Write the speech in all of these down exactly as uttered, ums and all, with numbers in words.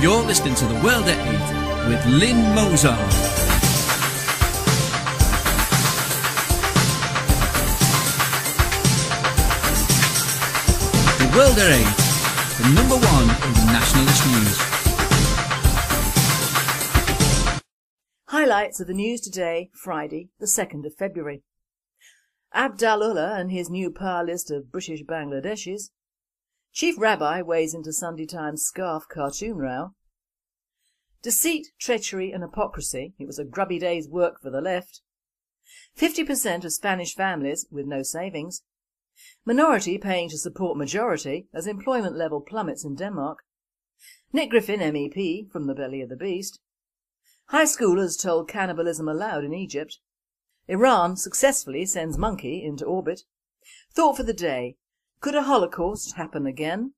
You're listening to The World at eight with Lynn Mozart. The World at eight, the number one in nationalist news. Highlights of the news today, Friday, the second of February. Abdul-Ullah and his new power list of British Bangladeshis. Chief Rabbi weighs into Sunday Times scarf cartoon row. Deceit, treachery and hypocrisy. It was a grubby day's work for the left. fifty percent of Spanish families with no savings. Minority paying to support majority as employment level plummets in Denmark. Nick Griffin M E P from the belly of the beast. High schoolers told cannibalism allowed in Egypt. Iran successfully sends monkey into orbit. Thought for the day. Could a Holocaust happen again?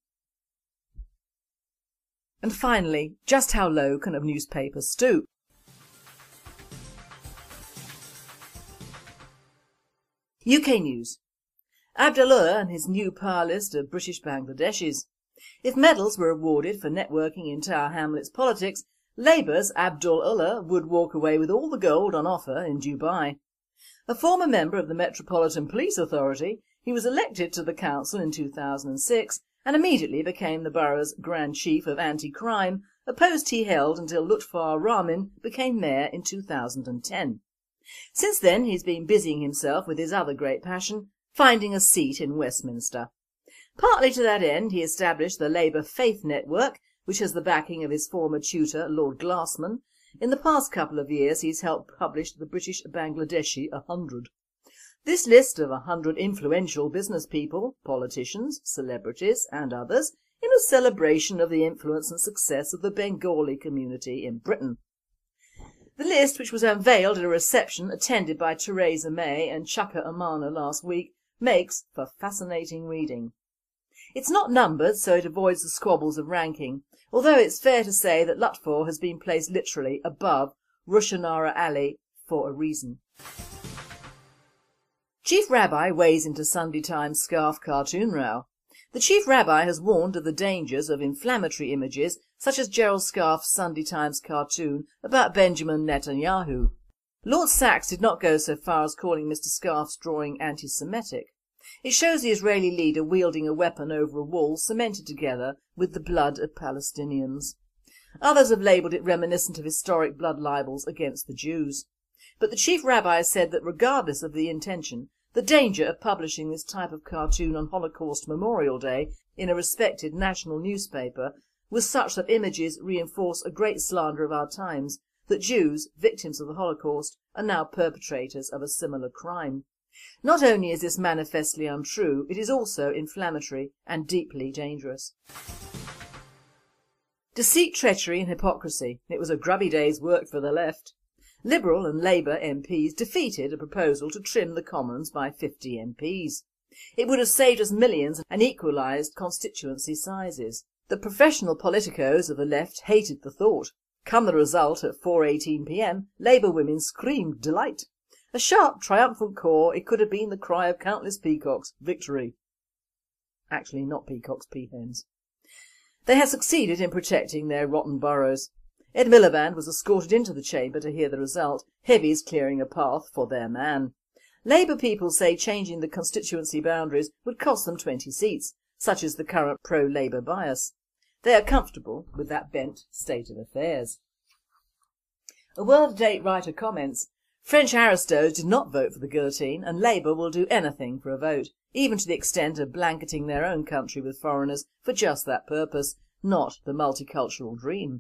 And finally, just how low can a newspaper stoop? U K News. Abdul-Ullah and his new power list of British Bangladeshis. If medals were awarded for networking in Tower Hamlets politics, Labour's Abdul-Ullah would walk away with all the gold on offer in Dubai. A former member of the Metropolitan Police Authority, he was elected to the council in two thousand six and immediately became the borough's Grand Chief of Anti-Crime, a post he held until Lutfar Rahman became mayor in two thousand ten. Since then he's been busying himself with his other great passion, finding a seat in Westminster. Partly to that end he established the Labour Faith Network, which has the backing of his former tutor Lord Glassman. In the past couple of years he's helped publish the British Bangladeshi one hundred. This list of one hundred influential business people, politicians, celebrities and others in a celebration of the influence and success of the Bengali community in Britain. The list, which was unveiled at a reception attended by Theresa May and Chaka Amana last week, makes for fascinating reading. It's not numbered, so it avoids the squabbles of ranking, although it's fair to say that Lutfar has been placed literally above Rushanara Ali for a reason. Chief Rabbi weighs into Sunday Times scarf cartoon row. The Chief Rabbi has warned of the dangers of inflammatory images such as Gerald Scarf's Sunday Times cartoon about Benjamin Netanyahu. Lord Sachs did not go so far as calling Mister Scarf's drawing anti-Semitic. It shows the Israeli leader wielding a weapon over a wall cemented together with the blood of Palestinians. Others have labelled it reminiscent of historic blood libels against the Jews. But the Chief Rabbi said that regardless of the intention, the danger of publishing this type of cartoon on Holocaust Memorial Day in a respected national newspaper was such that images reinforce a great slander of our times, that Jews, victims of the Holocaust, are now perpetrators of a similar crime. Not only is this manifestly untrue, it is also inflammatory and deeply dangerous. Deceit, treachery and hypocrisy. It was a grubby day's work for the left. Liberal and Labour M Ps defeated a proposal to trim the Commons by fifty M Ps. It would have saved us millions and equalised constituency sizes. The professional politicos of the left hated the thought. Come the result at four eighteen p m, Labour women screamed delight. A sharp, triumphant caw, it could have been the cry of countless peacocks, victory. Actually not peacocks, peahens. They had succeeded in protecting their rotten boroughs. Ed Miliband was escorted into the chamber to hear the result, heavies clearing a path for their man. Labour people say changing the constituency boundaries would cost them twenty seats, such is the current pro-Labour bias. They are comfortable with that bent state of affairs. A World Date writer comments, French aristos did not vote for the guillotine and Labour will do anything for a vote, even to the extent of blanketing their own country with foreigners for just that purpose, not the multicultural dream.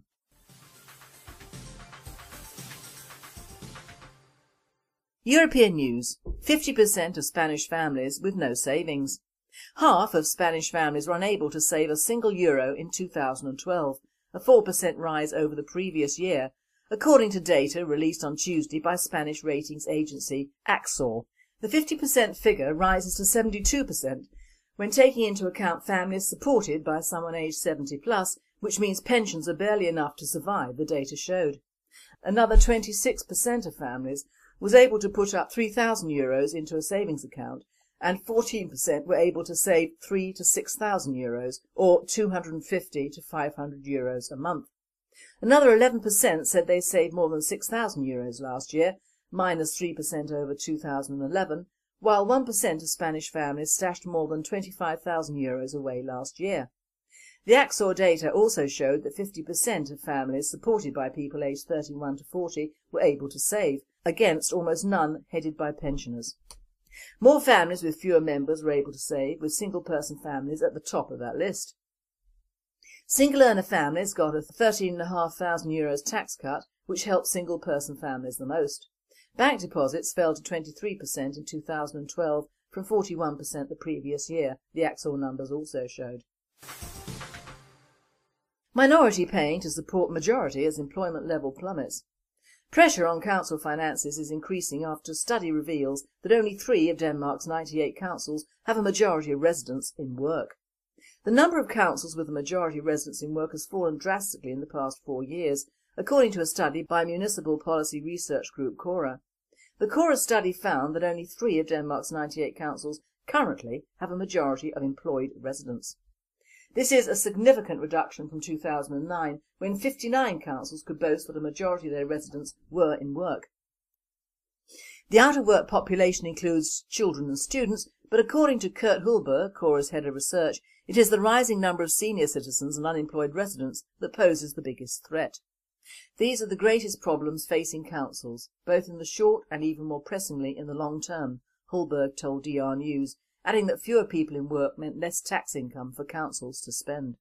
European news. fifty percent of Spanish families with no savings. Half of Spanish families were unable to save a single euro in two thousand twelve, a four percent rise over the previous year, according to data released on Tuesday by Spanish ratings agency Axor. The fifty percent figure rises to seventy-two percent when taking into account families supported by someone aged seventy plus, which means pensions are barely enough to survive, the data showed. Another twenty-six percent of families was able to put up three thousand euros into a savings account, and fourteen percent were able to save three to six thousand euros, or two hundred fifty to five hundred euros a month. Another eleven percent said they saved more than six thousand euros last year, minus three percent over two thousand eleven, while one percent of Spanish families stashed more than twenty-five thousand euros away last year. The A X O R data also showed that fifty percent of families supported by people aged thirty-one to forty were able to save, against almost none headed by pensioners. More families with fewer members were able to save, with single-person families at the top of that list. Single-earner families got a thirteen thousand five hundred euros tax cut, which helped single-person families the most. Bank deposits fell to twenty-three percent in two thousand twelve from forty-one percent the previous year, the A X O R numbers also showed. Minority paying to support majority as employment level plummets. Pressure on council finances is increasing after a study reveals that only three of Denmark's ninety-eight councils have a majority of residents in work. The number of councils with a majority of residents in work has fallen drastically in the past four years, according to a study by municipal policy research group Cora. The Cora study found that only three of Denmark's ninety-eight councils currently have a majority of employed residents. This is a significant reduction from two thousand nine, when fifty-nine councils could boast that a majority of their residents were in work. The out-of-work population includes children and students, but according to Kurt Hulberg, Cora's head of research, it is the rising number of senior citizens and unemployed residents that poses the biggest threat. These are the greatest problems facing councils, both in the short and even more pressingly in the long term, Hulberg told D R News, adding that fewer people in work meant less tax income for councils to spend.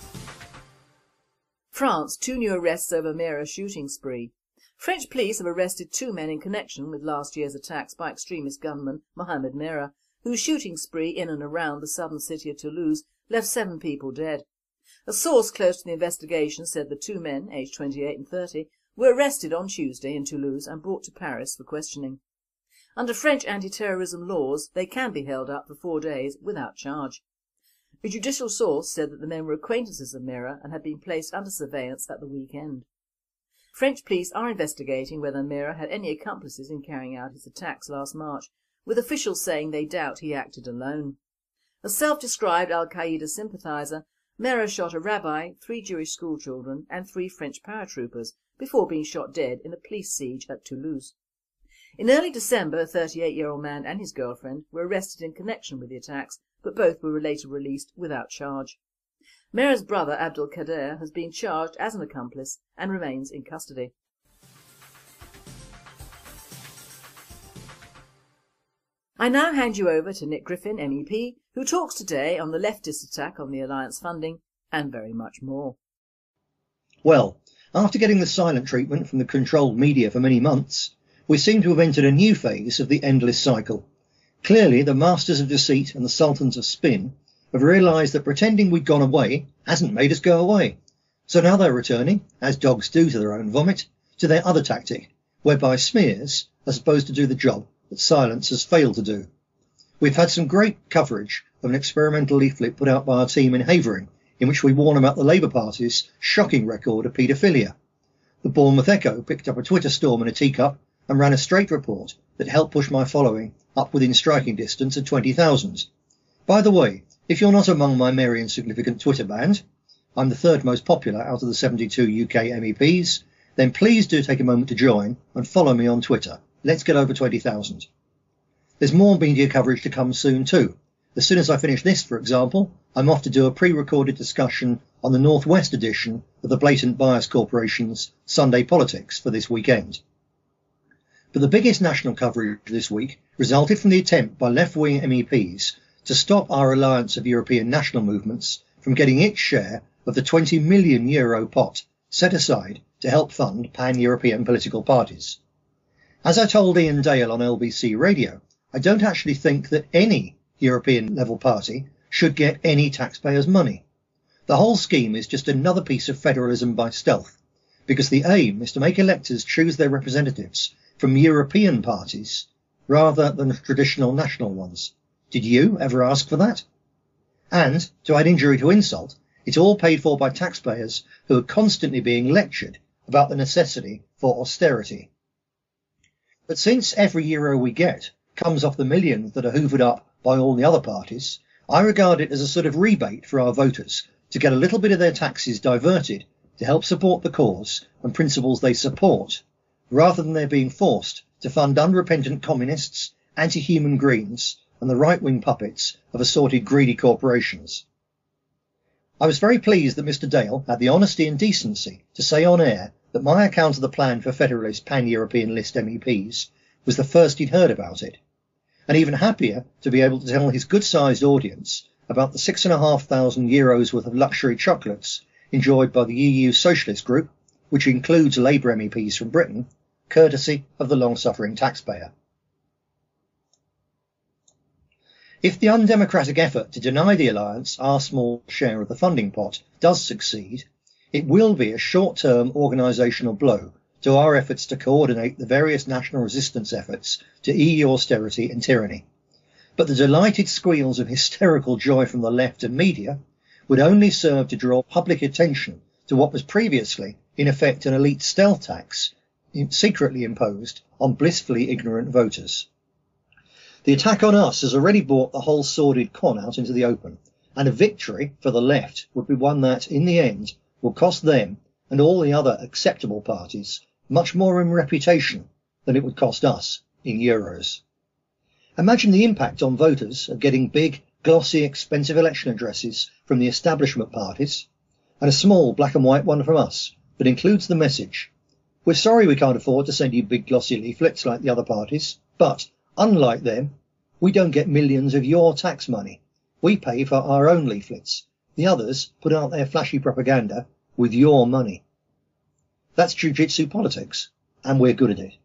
France, two new arrests over Mera shooting spree. French police have arrested two men in connection with last year's attacks by extremist gunman Mohamed Merah, whose shooting spree in and around the southern city of Toulouse left seven people dead. A source close to the investigation said the two men, aged twenty-eight and thirty, were arrested on Tuesday in Toulouse and brought to Paris for questioning. Under French anti-terrorism laws, they can be held up for four days without charge. A judicial source said that the men were acquaintances of Merah and had been placed under surveillance at the weekend. French police are investigating whether Merah had any accomplices in carrying out his attacks last March, with officials saying they doubt he acted alone. A self-described Al-Qaeda sympathiser, Merah shot a rabbi, three Jewish schoolchildren and three French paratroopers before being shot dead in a police siege at Toulouse. In early December, a thirty-eight-year-old man and his girlfriend were arrested in connection with the attacks, but both were later released without charge. Merah's brother, Abdul Kader, has been charged as an accomplice and remains in custody. I now hand you over to Nick Griffin, M E P, who talks today on the leftist attack on the Alliance funding and very much more. Well, after getting the silent treatment from the controlled media for many months, we seem to have entered a new phase of the endless cycle. Clearly, the masters of deceit and the sultans of spin have realised that pretending we'd gone away hasn't made us go away. So now they're returning, as dogs do to their own vomit, to their other tactic, whereby smears are supposed to do the job that silence has failed to do. We've had some great coverage of an experimental leaflet put out by our team in Havering, in which we warn about the Labour Party's shocking record of paedophilia. The Bournemouth Echo picked up a Twitter storm in a teacup and ran a straight report that helped push my following up within striking distance of twenty thousand. By the way, if you're not among my merry and significant Twitter band, I'm the third most popular out of the seventy-two U K M E Ps, then please do take a moment to join and follow me on Twitter. Let's get over twenty thousand. There's more media coverage to come soon too. As soon as I finish this, for example, I'm off to do a pre-recorded discussion on the Northwest edition of the Blatant Bias Corporation's Sunday Politics for this weekend. But the biggest national coverage this week resulted from the attempt by left-wing M E Ps to stop our alliance of European national movements from getting its share of the twenty million euro pot set aside to help fund pan-European political parties. As I told Ian Dale on L B C Radio, I don't actually think that any European-level party should get any taxpayers' money. The whole scheme is just another piece of federalism by stealth, because the aim is to make electors choose their representatives from European parties rather than traditional national ones. Did you ever ask for that? And, to add injury to insult, it's all paid for by taxpayers who are constantly being lectured about the necessity for austerity. But since every euro we get comes off the millions that are hoovered up by all the other parties, I regard it as a sort of rebate for our voters to get a little bit of their taxes diverted to help support the cause and principles they support, rather than their being forced to fund unrepentant communists, anti-human Greens and the right-wing puppets of assorted greedy corporations. I was very pleased that Mr Dale had the honesty and decency to say on air that my account of the plan for Federalist Pan-European List M E Ps was the first he'd heard about it, and even happier to be able to tell his good-sized audience about the six and a half thousand euros worth of luxury chocolates enjoyed by the E U Socialist Group, which includes Labour M E Ps from Britain, courtesy of the long-suffering taxpayer. If the undemocratic effort to deny the alliance our small share of the funding pot does succeed, it will be a short-term organisational blow to our efforts to coordinate the various national resistance efforts to E U austerity and tyranny. But the delighted squeals of hysterical joy from the left and media would only serve to draw public attention to what was previously, in effect, an elite stealth tax secretly imposed on blissfully ignorant voters. The attack on us has already brought the whole sordid con out into the open, and a victory for the left would be one that, in the end, will cost them and all the other acceptable parties much more in reputation than it would cost us in euros. Imagine the impact on voters of getting big, glossy, expensive election addresses from the establishment parties, and a small black and white one from us that includes the message: "We're sorry we can't afford to send you big glossy leaflets like the other parties, but unlike them, we don't get millions of your tax money. We pay for our own leaflets. The others put out their flashy propaganda with your money." That's jiu-jitsu politics, and we're good at it.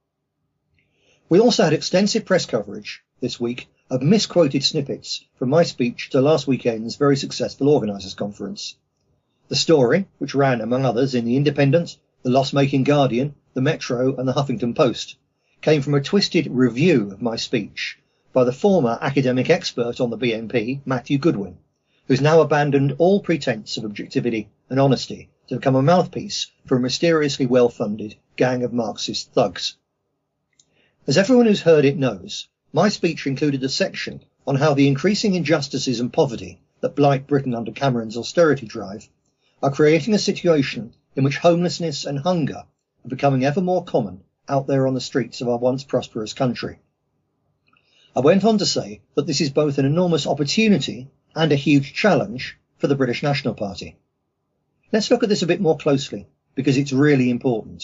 We also had extensive press coverage this week of misquoted snippets from my speech to last weekend's very successful organisers' conference. The story, which ran among others in The Independent, The Loss-Making Guardian, The Metro and The Huffington Post, came from a twisted review of my speech by the former academic expert on the B N P, Matthew Goodwin, who's now abandoned all pretence of objectivity and honesty to become a mouthpiece for a mysteriously well-funded gang of Marxist thugs. As everyone who's heard it knows, my speech included a section on how the increasing injustices and poverty that blight Britain under Cameron's austerity drive are creating a situation in which homelessness and hunger are becoming ever more common out there on the streets of our once prosperous country. I went on to say that this is both an enormous opportunity and a huge challenge for the British National Party. Let's look at this a bit more closely, because it's really important.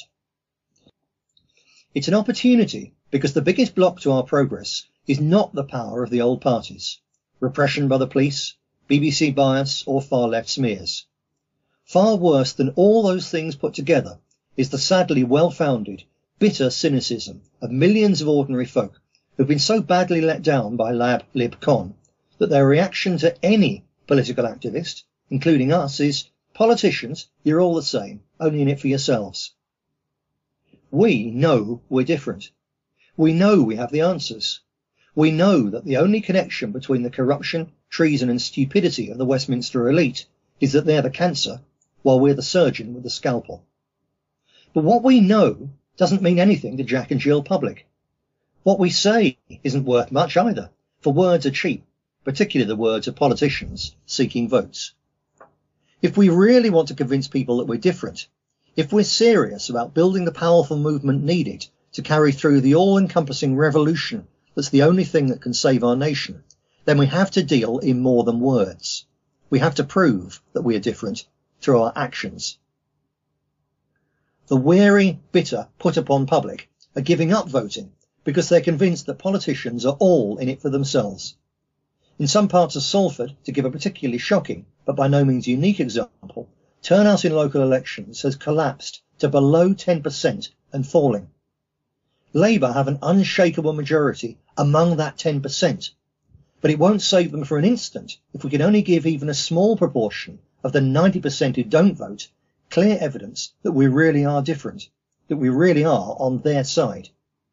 It's an opportunity because the biggest block to our progress is not the power of the old parties, repression by the police, B B C bias or far-left smears. Far worse than all those things put together is the sadly well-founded, bitter cynicism of millions of ordinary folk who've been so badly let down by Lab Lib Con that their reaction to any political activist, including us, is, "Politicians, you're all the same, only in it for yourselves." We know we're different. We know we have the answers. We know that the only connection between the corruption, treason and stupidity of the Westminster elite is that they're the cancer, while we're the surgeon with the scalpel. But what we know doesn't mean anything to Jack and Jill public. What we say isn't worth much either, for words are cheap, particularly the words of politicians seeking votes. If we really want to convince people that we're different, if we're serious about building the powerful movement needed to carry through the all-encompassing revolution that's the only thing that can save our nation, then we have to deal in more than words. We have to prove that we are different through our actions. The weary, bitter, put-upon public are giving up voting because they're convinced that politicians are all in it for themselves. In some parts of Salford, to give a particularly shocking but by no means unique example, turnout in local elections has collapsed to below ten percent and falling. Labour have an unshakable majority among that ten percent, but it won't save them for an instant if we can only give even a small proportion of the ninety percent who don't vote clear evidence that we really are different, that we really are on their side.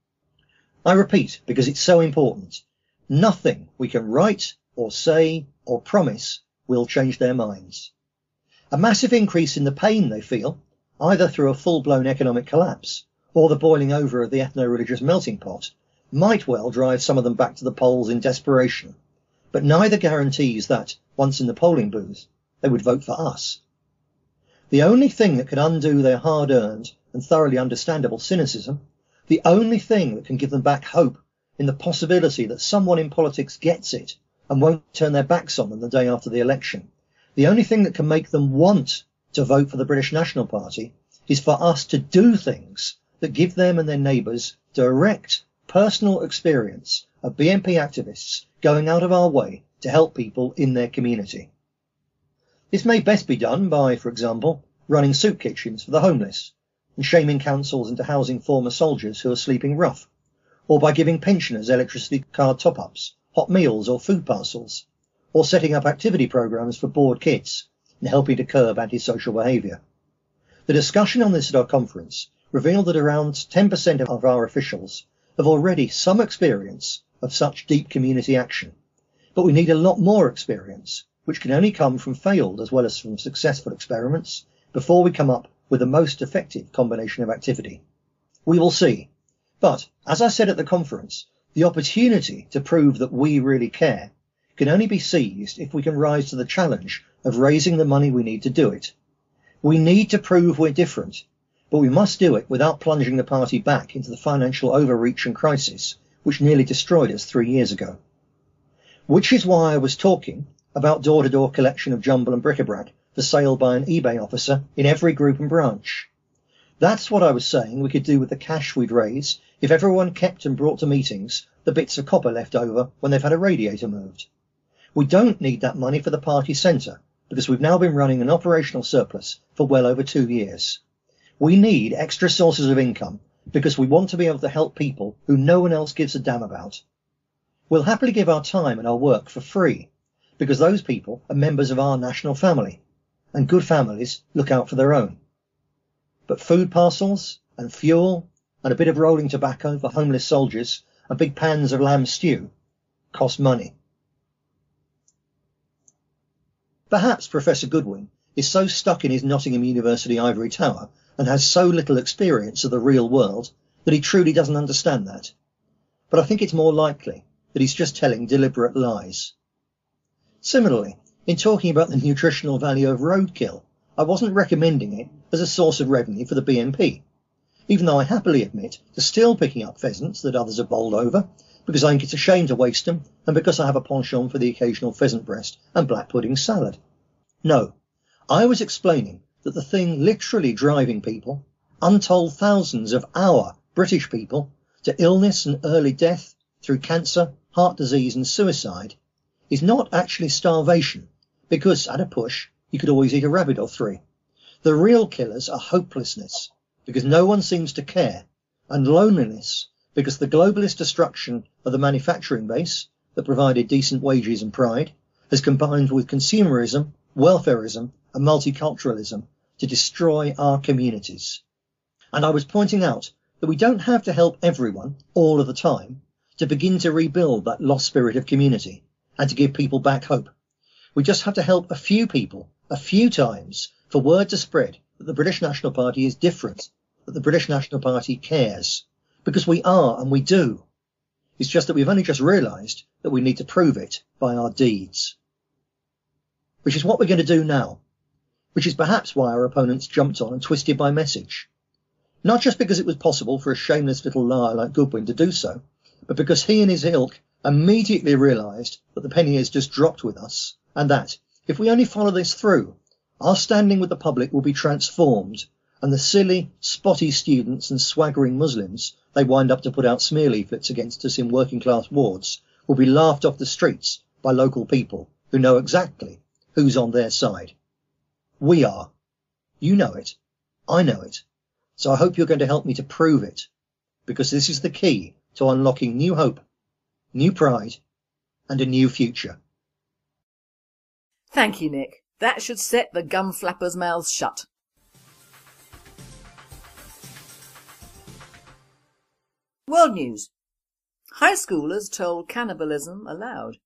I repeat, because it's so important, nothing we can write or say or promise will change their minds. A massive increase in the pain they feel, either through a full-blown economic collapse or the boiling over of the ethno-religious melting pot, might well drive some of them back to the polls in desperation, but neither guarantees that, once in the polling booth, they would vote for us. The only thing that can undo their hard-earned and thoroughly understandable cynicism, the only thing that can give them back hope in the possibility that someone in politics gets it and won't turn their backs on them the day after the election, the only thing that can make them want to vote for the British National Party is for us to do things that give them and their neighbours direct personal experience of B N P activists going out of our way to help people in their community. This may best be done by, for example, running soup kitchens for the homeless and shaming councils into housing former soldiers who are sleeping rough, or by giving pensioners electricity card top-ups, hot meals or food parcels, or setting up activity programmes for bored kids and helping to curb antisocial behaviour. The discussion on this at our conference revealed that around ten percent of our officials have already some experience of such deep community action, but we need a lot more experience, which can only come from failed as well as from successful experiments, before we come up with the most effective combination of activity. We will see. But, as I said at the conference, the opportunity to prove that we really care can only be seized if we can rise to the challenge of raising the money we need to do it. We need to prove we're different, but we must do it without plunging the party back into the financial overreach and crisis which nearly destroyed us three years ago. Which is why I was talking about door-to-door collection of jumble and bric-a-brac for sale by an eBay officer in every group and branch. That's what I was saying we could do with the cash we'd raise if everyone kept and brought to meetings the bits of copper left over when they've had a radiator moved. We don't need that money for the party centre, because we've now been running an operational surplus for well over two years. We need extra sources of income because we want to be able to help people who no one else gives a damn about. We'll happily give our time and our work for free, because those people are members of our national family, and good families look out for their own. But food parcels and fuel and a bit of rolling tobacco for homeless soldiers and big pans of lamb stew cost money. Perhaps Professor Goodwin is so stuck in his Nottingham University ivory tower and has so little experience of the real world that he truly doesn't understand that. But I think it's more likely that he's just telling deliberate lies. Similarly, in talking about the nutritional value of roadkill, I wasn't recommending it as a source of revenue for the B N P, even though I happily admit to still picking up pheasants that others have bowled over, because I think it's a shame to waste them, and because I have a penchant for the occasional pheasant breast and black pudding salad. No, I was explaining that the thing literally driving people, untold thousands of our British people, to illness and early death through cancer, heart disease and suicide, is not actually starvation, because at a push you could always eat a rabbit or three. The real killers are hopelessness, because no one seems to care, and loneliness, because the globalist destruction of the manufacturing base that provided decent wages and pride has combined with consumerism, welfarism and multiculturalism to destroy our communities. And I was pointing out that we don't have to help everyone all of the time to begin to rebuild that lost spirit of community and to give people back hope. We just have to help a few people a few times for word to spread that the British National Party is different, that the British National Party cares, because we are and we do. It's just that we've only just realised that we need to prove it by our deeds. Which is what we're going to do now, which is perhaps why our opponents jumped on and twisted my message. Not just because it was possible for a shameless little liar like Goodwin to do so, but because he and his ilk immediately realised that the penny has just dropped with us, and that, if we only follow this through, our standing with the public will be transformed, and the silly, spotty students and swaggering Muslims they wind up to put out smear leaflets against us in working-class wards will be laughed off the streets by local people who know exactly who's on their side. We are. You know it. I know it. So I hope you're going to help me to prove it, because this is the key to unlocking new hope, new pride, and a new future. Thank you, Nick. That should set the gum flappers' mouths shut. World news. High schoolers told cannibalism allowed.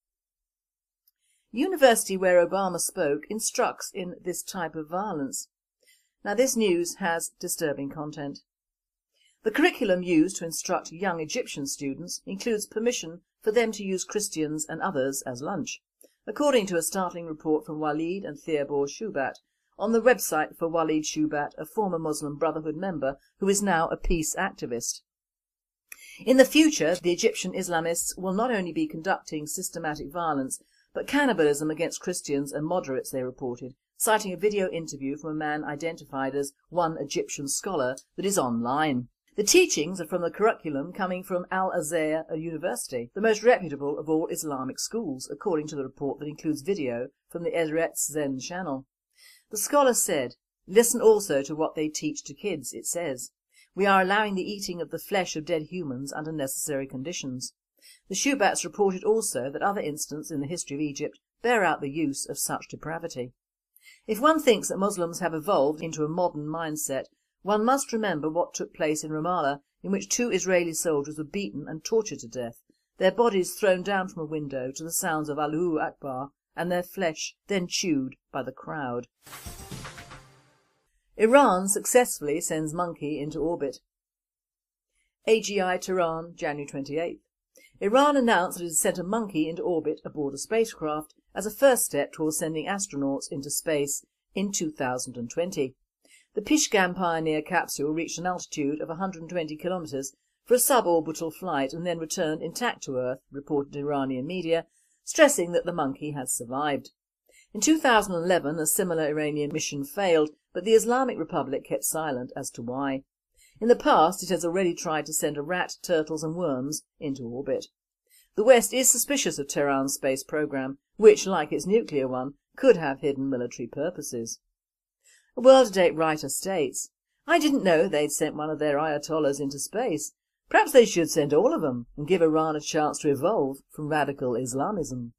University where Obama spoke instructs in this type of violence. Now this news has disturbing content. The curriculum used to instruct young Egyptian students includes permission for them to use Christians and others as lunch, according to a startling report from Walid and Theobor Shubat on the website for Walid Shoebat, a former Muslim Brotherhood member who is now a peace activist. In the future, the Egyptian Islamists will not only be conducting systematic violence, but cannibalism against Christians and moderates, they reported, citing a video interview from a man identified as one Egyptian scholar that is online. The teachings are from the curriculum coming from Al-Azhar University, the most reputable of all Islamic schools, according to the report that includes video from the Eretz Zen channel. The scholar said, "Listen also to what they teach to kids," it says. "We are allowing the eating of the flesh of dead humans under necessary conditions." The Shoebats reported also that other incidents in the history of Egypt bear out the use of such depravity. If one thinks that Muslims have evolved into a modern mindset, one must remember what took place in Ramallah, in which two Israeli soldiers were beaten and tortured to death, their bodies thrown down from a window to the sounds of Allahu Akbar, and their flesh then chewed by the crowd. Iran successfully sends monkey into orbit. A G I Tehran, January twenty-eighth. Iran announced that it has sent a monkey into orbit aboard a spacecraft as a first step towards sending astronauts into space in two thousand twenty. The Pishgam Pioneer capsule reached an altitude of one hundred twenty kilometres for a suborbital flight and then returned intact to Earth, reported Iranian media, stressing that the monkey has survived. In two thousand eleven a similar Iranian mission failed, but the Islamic Republic kept silent as to why. In the past it has already tried to send a rat, turtles and worms into orbit. The West is suspicious of Tehran's space programme, which, like its nuclear one, could have hidden military purposes. A World-to-Date writer states, "I didn't know they'd sent one of their Ayatollahs into space. Perhaps they should send all of them and give Iran a chance to evolve from radical Islamism."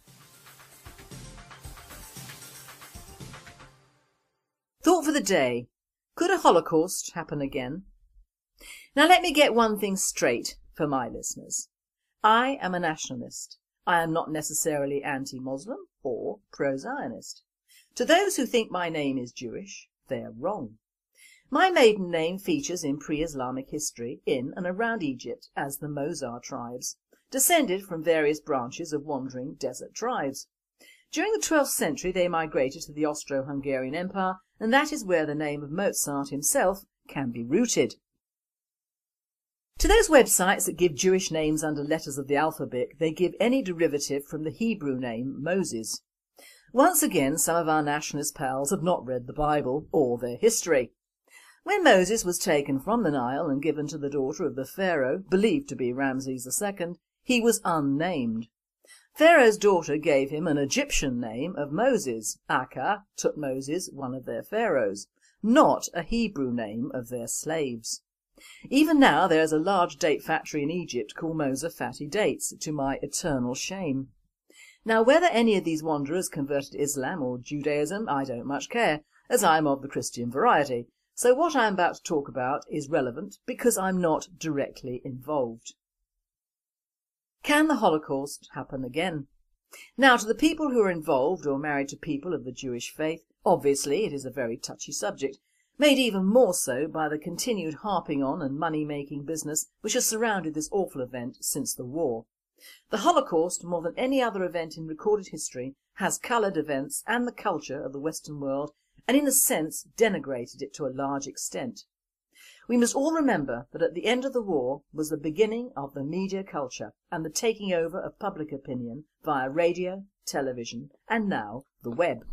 Thought for the day. Could a Holocaust happen again? Now let me get one thing straight for my listeners. I am a nationalist. I am not necessarily anti-Muslim or pro-Zionist. To those who think my name is Jewish, they are wrong. My maiden name features in pre-Islamic history in and around Egypt as the Mozar tribes, descended from various branches of wandering desert tribes. During the twelfth century they migrated to the Austro-Hungarian Empire, and that is where the name of Mozart himself can be rooted. To those websites that give Jewish names under letters of the alphabet, they give any derivative from the Hebrew name Moses. Once again, some of our nationalist pals have not read the Bible or their history. When Moses was taken from the Nile and given to the daughter of the Pharaoh, believed to be Ramses the Second, he was unnamed. Pharaoh's daughter gave him an Egyptian name of Moses, Aka, Tutmosis, one of their pharaohs, not a Hebrew name of their slaves. Even now there is a large date factory in Egypt called Mosa Fatty Dates, to my eternal shame. Now whether any of these wanderers converted to Islam or Judaism, I don't much care, as I am of the Christian variety, so what I am about to talk about is relevant because I'm not directly involved. Can the Holocaust happen again? Now to the people who are involved or married to people of the Jewish faith, obviously it is a very touchy subject, made even more so by the continued harping on and money-making business which has surrounded this awful event since the war. The Holocaust, more than any other event in recorded history, has coloured events and the culture of the Western world and in a sense denigrated it to a large extent. We must all remember that at the end of the war was the beginning of the media culture and the taking over of public opinion via radio, television and now the web.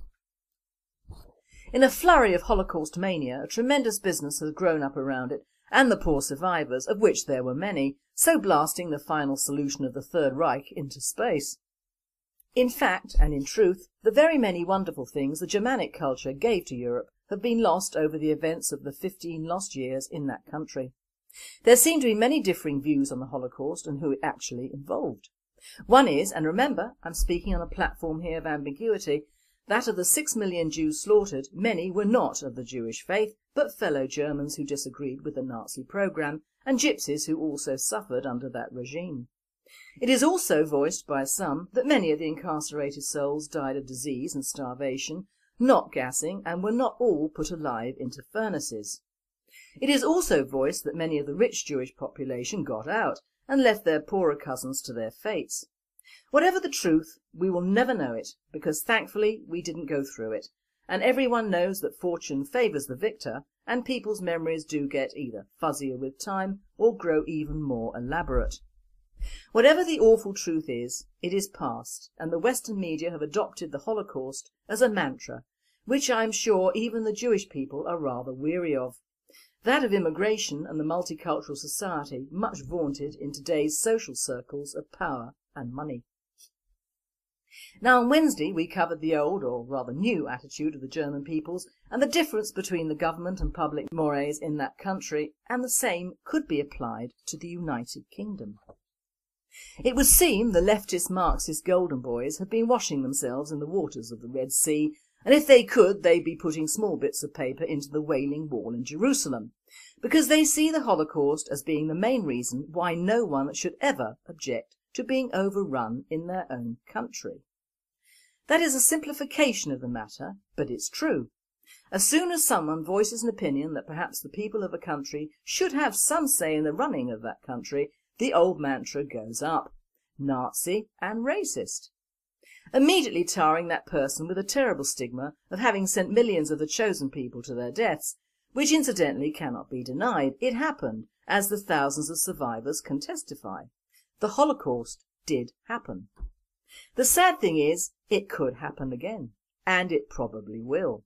In a flurry of Holocaust mania, a tremendous business has grown up around it and the poor survivors, of which there were many, so blasting the final solution of the Third Reich into space. In fact, and in truth, the very many wonderful things the Germanic culture gave to Europe have been lost over the events of the fifteen lost years in that country. There seem to be many differing views on the Holocaust and who it actually involved. One is, and remember, I'm speaking on a platform here of ambiguity, that of the six million Jews slaughtered, many were not of the Jewish faith, but fellow Germans who disagreed with the Nazi programme and gypsies who also suffered under that regime. It is also voiced by some that many of the incarcerated souls died of disease and starvation, not gassing, and were not all put alive into furnaces. It is also voiced that many of the rich Jewish population got out and left their poorer cousins to their fates. Whatever the truth, we will never know it, because thankfully we didn't go through it, and everyone knows that fortune favours the victor, and people's memories do get either fuzzier with time or grow even more elaborate. Whatever the awful truth is, it is past, and the Western media have adopted the Holocaust as a mantra, which I am sure even the Jewish people are rather weary of. That of immigration and the multicultural society much vaunted in today's social circles of power and money. Now on Wednesday we covered the old, or rather new, attitude of the German peoples and the difference between the government and public mores in that country, and the same could be applied to the United Kingdom. It would seem the leftist Marxist golden boys have been washing themselves in the waters of the Red Sea, and if they could they'd be putting small bits of paper into the Wailing Wall in Jerusalem, because they see the Holocaust as being the main reason why no one should ever object to being overrun in their own country. That is a simplification of the matter, but it's true. As soon as someone voices an opinion that perhaps the people of a country should have some say in the running of that country, the old mantra goes up: Nazi and racist. Immediately tarring that person with a terrible stigma of having sent millions of the chosen people to their deaths, which incidentally cannot be denied. It happened, as the thousands of survivors can testify. The Holocaust did happen. The sad thing is, it could happen again, and it probably will.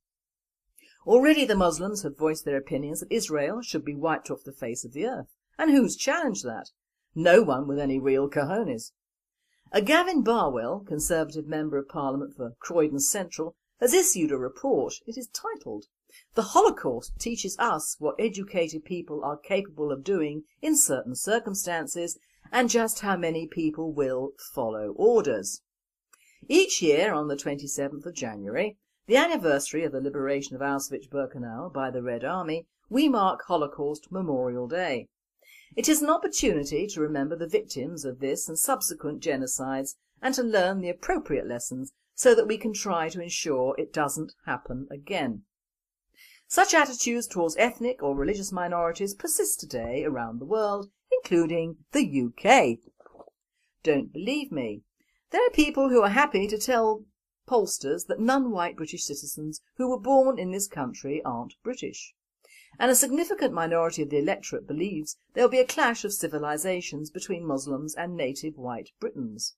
Already the Muslims have voiced their opinions that Israel should be wiped off the face of the earth. And who's challenged that? No one with any real cojones. A Gavin Barwell, Conservative Member of Parliament for Croydon Central, has issued a report. It is titled, "The Holocaust Teaches Us What Educated People Are Capable of Doing in Certain Circumstances and Just How Many People Will Follow Orders." Each year on the twenty-seventh of January, the anniversary of the liberation of Auschwitz-Birkenau by the Red Army, we mark Holocaust Memorial Day. It is an opportunity to remember the victims of this and subsequent genocides and to learn the appropriate lessons so that we can try to ensure it doesn't happen again. Such attitudes towards ethnic or religious minorities persist today around the world, including the U K. Don't believe me? There are people who are happy to tell pollsters that non-white British citizens who were born in this country aren't British. And a significant minority of the electorate believes there will be a clash of civilisations between Muslims and native white Britons.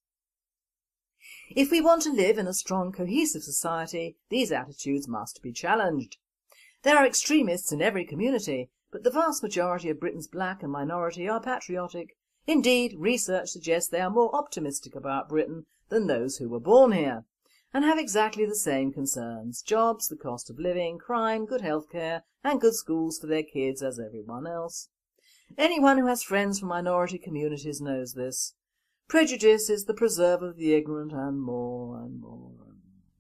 If we want to live in a strong, cohesive society, these attitudes must be challenged. There are extremists in every community, but the vast majority of Britain's black and minority are patriotic. Indeed, research suggests they are more optimistic about Britain than those who were born here, and have exactly the same concerns: jobs, the cost of living, crime, good health care and good schools for their kids as everyone else. Anyone who has friends from minority communities knows this. Prejudice is the preserver of the ignorant, and more and more and more.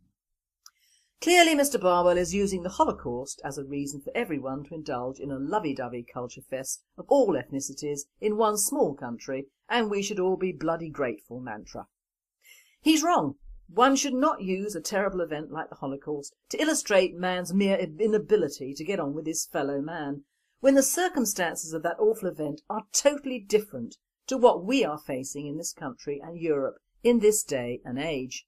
Clearly Mr Barwell is using the Holocaust as a reason for everyone to indulge in a lovey-dovey culture fest of all ethnicities in one small country, and we should all be bloody grateful mantra. He's wrong. One should not use a terrible event like the Holocaust to illustrate man's mere inability to get on with his fellow man, when the circumstances of that awful event are totally different to what we are facing in this country and Europe in this day and age.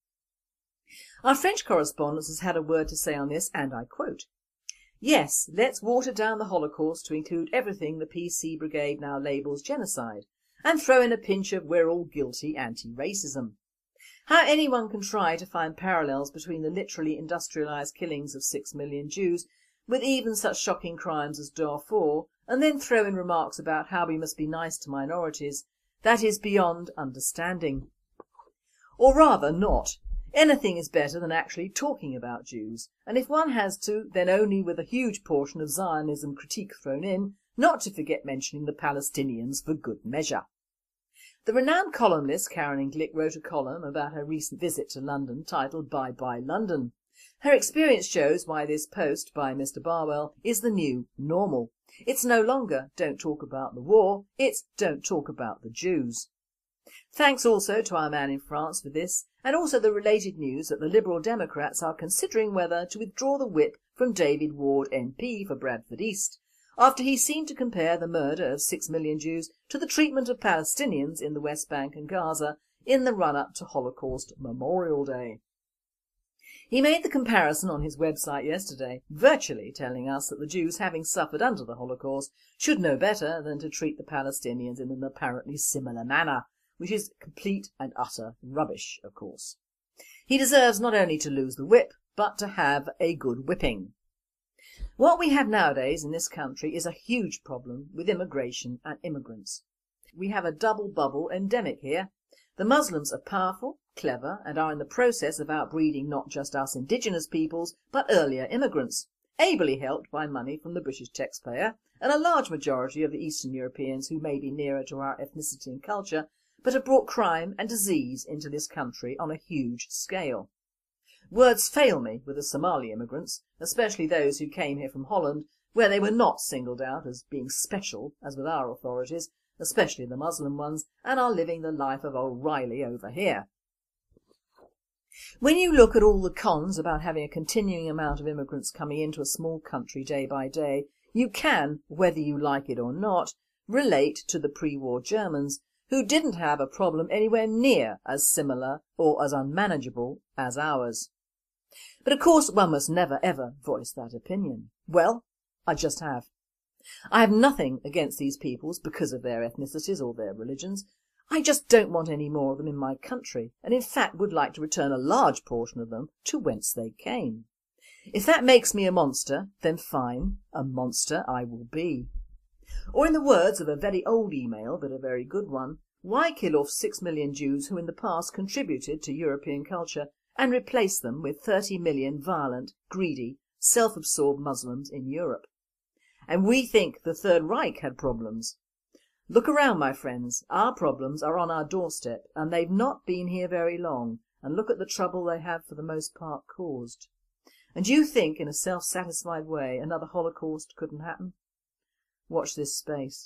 Our French correspondent has had a word to say on this, and I quote, "Yes, let's water down the Holocaust to include everything the P C Brigade now labels genocide, and throw in a pinch of we're all guilty anti-racism. How anyone can try to find parallels between the literally industrialised killings of six million Jews with even such shocking crimes as Darfur, and then throw in remarks about how we must be nice to minorities, that is beyond understanding. Or rather not. Anything is better than actually talking about Jews, and if one has to, then only with a huge portion of Zionism critique thrown in, not to forget mentioning the Palestinians for good measure." The renowned columnist Karen Glick wrote a column about her recent visit to London titled Bye Bye London. Her experience shows why this post by Mr Barwell is the new normal. It's no longer don't talk about the war, it's don't talk about the Jews. Thanks also to our man in France for this, and also the related news that the Liberal Democrats are considering whether to withdraw the whip from David Ward M P for Bradford East, after he seemed to compare the murder of six million Jews to the treatment of Palestinians in the West Bank and Gaza in the run-up to Holocaust Memorial Day. He made the comparison on his website yesterday, virtually telling us that the Jews, having suffered under the Holocaust, should know better than to treat the Palestinians in an apparently similar manner, which is complete and utter rubbish, of course. He deserves not only to lose the whip, but to have a good whipping. What we have nowadays in this country is a huge problem with immigration and immigrants. We have a double bubble endemic here. The Muslims are powerful, clever and are in the process of outbreeding not just us indigenous peoples but earlier immigrants, ably helped by money from the British taxpayer, and a large majority of the Eastern Europeans who may be nearer to our ethnicity and culture but have brought crime and disease into this country on a huge scale. Words fail me with the Somali immigrants, especially those who came here from Holland, where they were not singled out as being special as with our authorities, especially the Muslim ones, and are living the life of O'Reilly over here. When you look at all the cons about having a continuing amount of immigrants coming into a small country day by day, you can, whether you like it or not, relate to the pre-war Germans, who didn't have a problem anywhere near as similar or as unmanageable as ours. But of course one must never ever voice that opinion. Well, I just have. I have nothing against these peoples because of their ethnicities or their religions. I just don't want any more of them in my country, and in fact would like to return a large portion of them to whence they came. If that makes me a monster, then fine, a monster I will be. Or in the words of a very old email, but a very good one, why kill off six million Jews who in the past contributed to European culture and replace them with thirty million violent, greedy, self-absorbed Muslims in Europe? And we think the Third Reich had problems. Look around, my friends, our problems are on our doorstep and they've not been here very long, and look at the trouble they have for the most part caused. And you think in a self-satisfied way another Holocaust couldn't happen? Watch this space.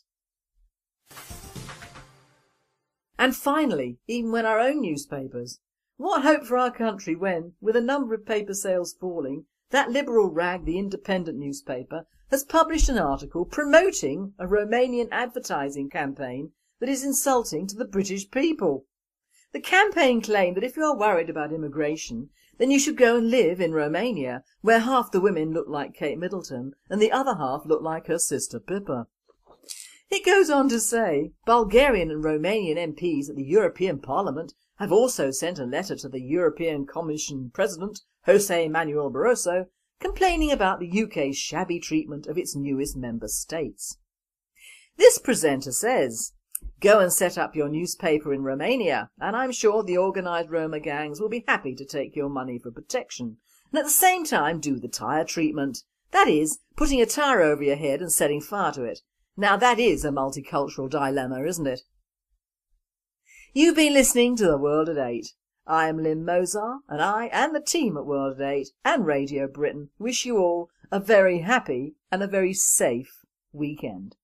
And finally, even when our own newspapers, what hope for our country when, with a number of paper sales falling, that liberal rag, the Independent newspaper, has published an article promoting a Romanian advertising campaign that is insulting to the British people. The campaign claimed that if you are worried about immigration, then you should go and live in Romania, where half the women look like Kate Middleton and the other half look like her sister Pippa. It goes on to say, Bulgarian and Romanian M Ps at the European Parliament have also sent a letter to the European Commission President, Jose Manuel Barroso, complaining about the U K's shabby treatment of its newest member states. This presenter says, go and set up your newspaper in Romania and I'm sure the organised Roma gangs will be happy to take your money for protection and at the same time do the tyre treatment, that is, putting a tyre over your head and setting fire to it. Now that is a multicultural dilemma, isn't it? You've been listening to The World at Eight. I am Lynn Mozart, and I and the team at World at Eight and Radio Britain wish you all a very happy and a very safe weekend.